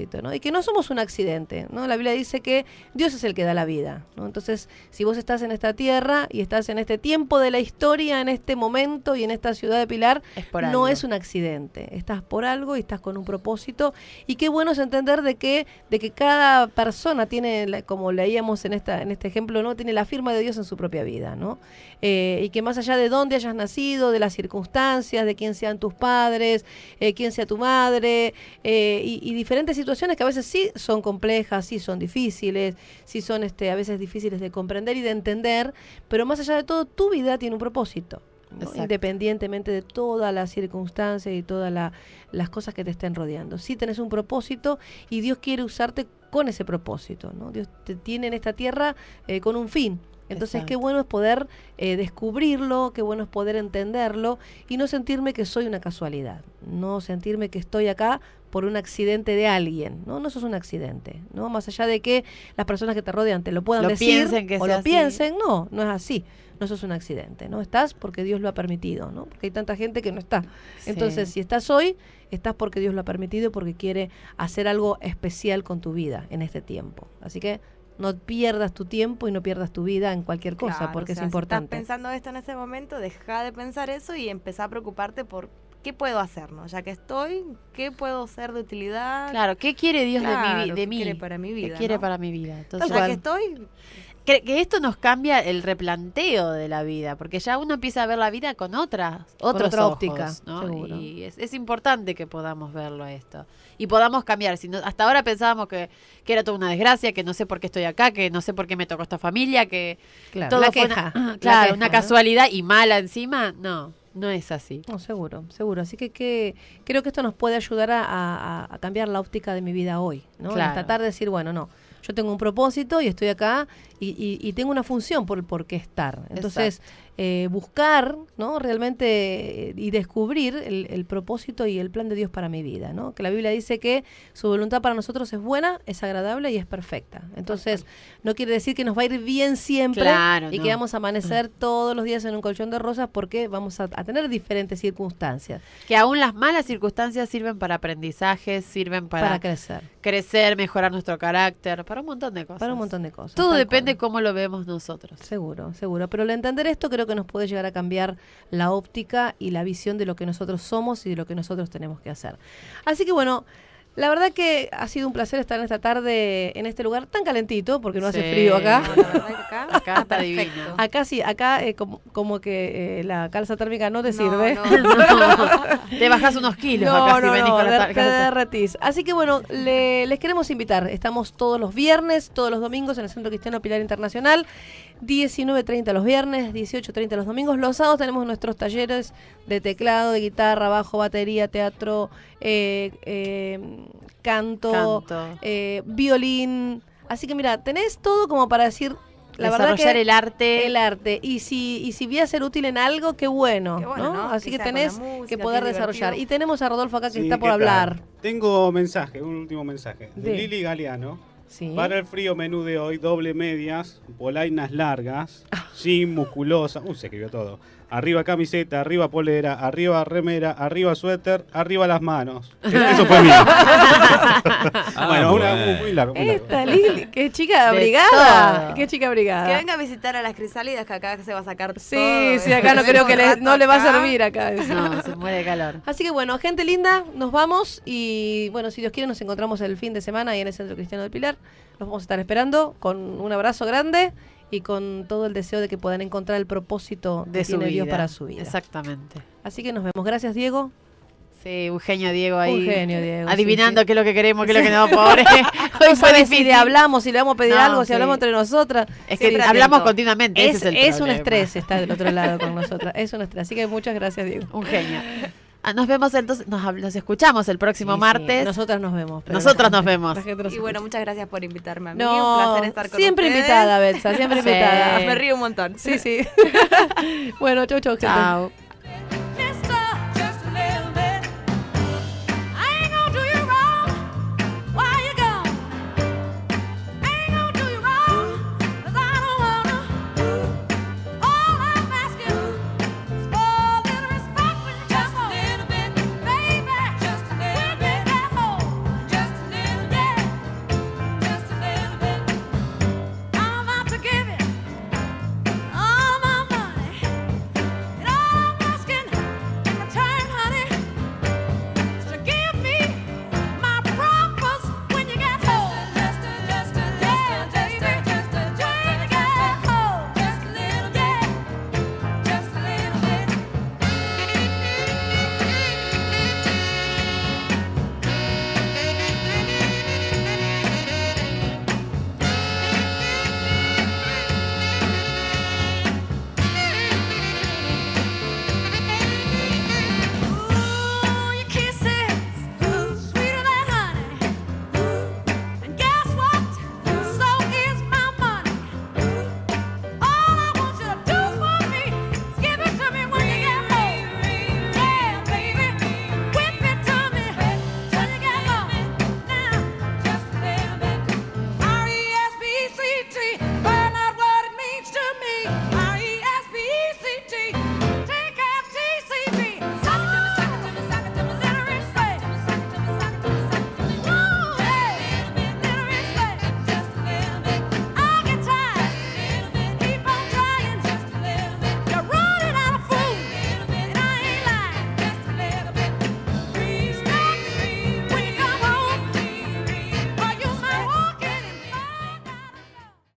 propósito, ¿no? Y que no somos un accidente, ¿no? La Biblia dice que Dios es el que da la vida, ¿no? Entonces, si vos estás en esta tierra y estás en este tiempo de la historia, en este momento y en esta ciudad de Pilar, Es por no algo. es un accidente. Estás por algo y estás con un propósito. Y qué bueno es entender de que, de que cada persona tiene, la- como leíamos en esta, en este ejemplo, ¿no? Tiene la firma de Dios en su propia vida, ¿no? Eh, y que más allá de dónde hayas nacido, de las circunstancias, de quién sean tus padres, eh, quién sea tu madre, eh, y, y diferentes situaciones que a veces sí son complejas, sí son difíciles, sí son este, a veces difíciles de comprender y de entender, pero más allá de todo, tu vida tiene un propósito, ¿no? Exacto. Independientemente de todas las circunstancias y todas la- las cosas que te estén rodeando. Sí tenés un propósito y Dios quiere usarte con ese propósito, ¿no? Dios te tiene en esta tierra eh, con un fin. Entonces, Exacto. qué bueno es poder eh, descubrirlo, qué bueno es poder entenderlo y no sentirme que soy una casualidad, no sentirme que estoy acá por un accidente de alguien, ¿no? No sos un accidente, ¿no? Más allá de que las personas que te rodean te lo puedan Lo decir piensen que o sea lo así. piensen, no, no es así. No sos un accidente, ¿no? Estás porque Dios lo ha permitido, ¿no? Porque hay tanta gente que no está. Sí. Entonces, si estás hoy, estás porque Dios lo ha permitido y porque quiere hacer algo especial con tu vida en este tiempo. Así que no pierdas tu tiempo y no pierdas tu vida en cualquier cosa, Claro, porque o sea, es importante. Si estás pensando esto en ese momento, deja de pensar eso y empezá a preocuparte por qué puedo hacer, ¿no? Ya que estoy, ¿qué puedo ser de utilidad? Claro, ¿qué quiere Dios de, mi, Claro, vi- de ¿qué mí? quiere para mi vida, ¿Qué quiere no? para mi vida? Entonces, Ya que estoy, que, que esto nos cambia el replanteo de la vida, porque ya uno empieza a ver la vida con otras, otros otra ojos, óptica, ¿no? seguro. Y es, es importante que podamos verlo a esto y podamos cambiar. Si no- hasta ahora pensábamos que, que era toda una desgracia, que no sé por qué estoy acá, que no sé por qué me tocó esta familia, que Claro, todo la fue queja, una, la claro, queja, una ¿no? casualidad y mala encima. No, no es así. No, seguro, seguro. Así que, que creo que esto nos puede ayudar a, a- a cambiar la óptica de mi vida hoy, ¿no? En Claro. esta tarde decir, bueno, no, yo tengo un propósito y estoy acá y, y- y tengo una función por, por qué estar. Entonces, eh, buscar, ¿no? Realmente eh, y descubrir el, el propósito y el plan de Dios para mi vida, ¿no? Que la Biblia dice que su voluntad para nosotros es buena, es agradable y es perfecta. Entonces, no quiere decir que nos va a ir bien siempre Claro, y no. que vamos a amanecer todos los días en un colchón de rosas porque vamos a, a tener diferentes circunstancias Que aún las malas circunstancias sirven para aprendizajes, sirven para, para, crecer, crecer, mejorar nuestro carácter, para un montón de cosas. para un montón de cosas. Todo tal depende cual. cómo lo vemos nosotros. Seguro, seguro. Pero al entender esto creo que nos puede llegar a cambiar la óptica y la visión de lo que nosotros somos y de lo que nosotros tenemos que hacer. Así que bueno, la verdad que ha sido un placer estar en esta tarde en este lugar tan calentito, porque no hace Sí. frío acá. no, la verdad que acá, Acá está perfecto. divino. Acá sí, acá eh, como, como que eh, la calza térmica no te No, sirve. no. No, te bajas unos kilos No, acá si no, venís no, con la de- ta- te calza. derretís. Así que bueno, le- les queremos invitar. Estamos todos los viernes, todos los domingos en el Centro Cristiano Pilar Internacional. diecinueve treinta los viernes, dieciocho treinta los domingos. Los sábados tenemos nuestros talleres de teclado, de guitarra, bajo, batería, teatro, eh, eh, canto, Canto. eh, violín. Así que mira, tenés todo como para decir... La verdad Desarrollar que el arte. el arte. Y si, y si voy a ser útil en algo, qué bueno. Qué bueno, ¿no? ¿no? Así Que que, sea con tenés la música, que que poder es desarrollar. divertido. Y tenemos a Rodolfo acá que Sí, está por ¿qué hablar. tal? Tengo mensaje, un último mensaje. De, De- Lili Galeano. Sí. Para el frío menú de hoy, doble medias, polainas largas, Ah. jean musculosa, uh, se escribió todo. Arriba camiseta, arriba polera, arriba remera, arriba suéter, arriba las manos. Eso fue mío. Ah, bueno, una, bueno. muy largo. Muy largo. Esta Lili, qué chica De abrigada. todo. Qué chica abrigada. Que venga a visitar a las crisalidas, que acá se va a sacar Sí, todo. sí, acá no creo que le- Un no rato le va a acá. servir acá eso. No, se muere de calor. Así que bueno, gente linda, nos vamos y bueno, si Dios quiere nos encontramos el fin de semana ahí en el Centro Cristiano del Pilar. Los vamos a estar esperando con un abrazo grande y con todo el deseo de que puedan encontrar el propósito De que su tiene vida. Dios para su vida. Exactamente. Así que nos vemos. Gracias, Diego. Sí, un genio Diego ahí. Un genio, Diego. Adivinando sí, sí. qué es lo que queremos, qué es lo que no, pobre. Hoy No fue sabe si difícil. le hablamos, si le vamos a pedir No, algo, si sí. hablamos entre nosotras. Es que Siempre hablamos atento. continuamente. Es, ese es el es un problema. estrés estar del otro lado con nosotras. Es un estrés. Así que muchas gracias, Diego. Un genio. Ah, nos vemos entonces, nos, hab- nos escuchamos el próximo Sí, sí. martes. Nosotras nos vemos. pero Nosotras la nos gente- vemos. la gente nos Y bueno, escucha. muchas gracias por invitarme a mí. No, un placer estar con siempre ustedes. invitada, Betsa, siempre Sí. invitada. Me río un montón. Sí, sí. Bueno, chau, chau, gente. Chao.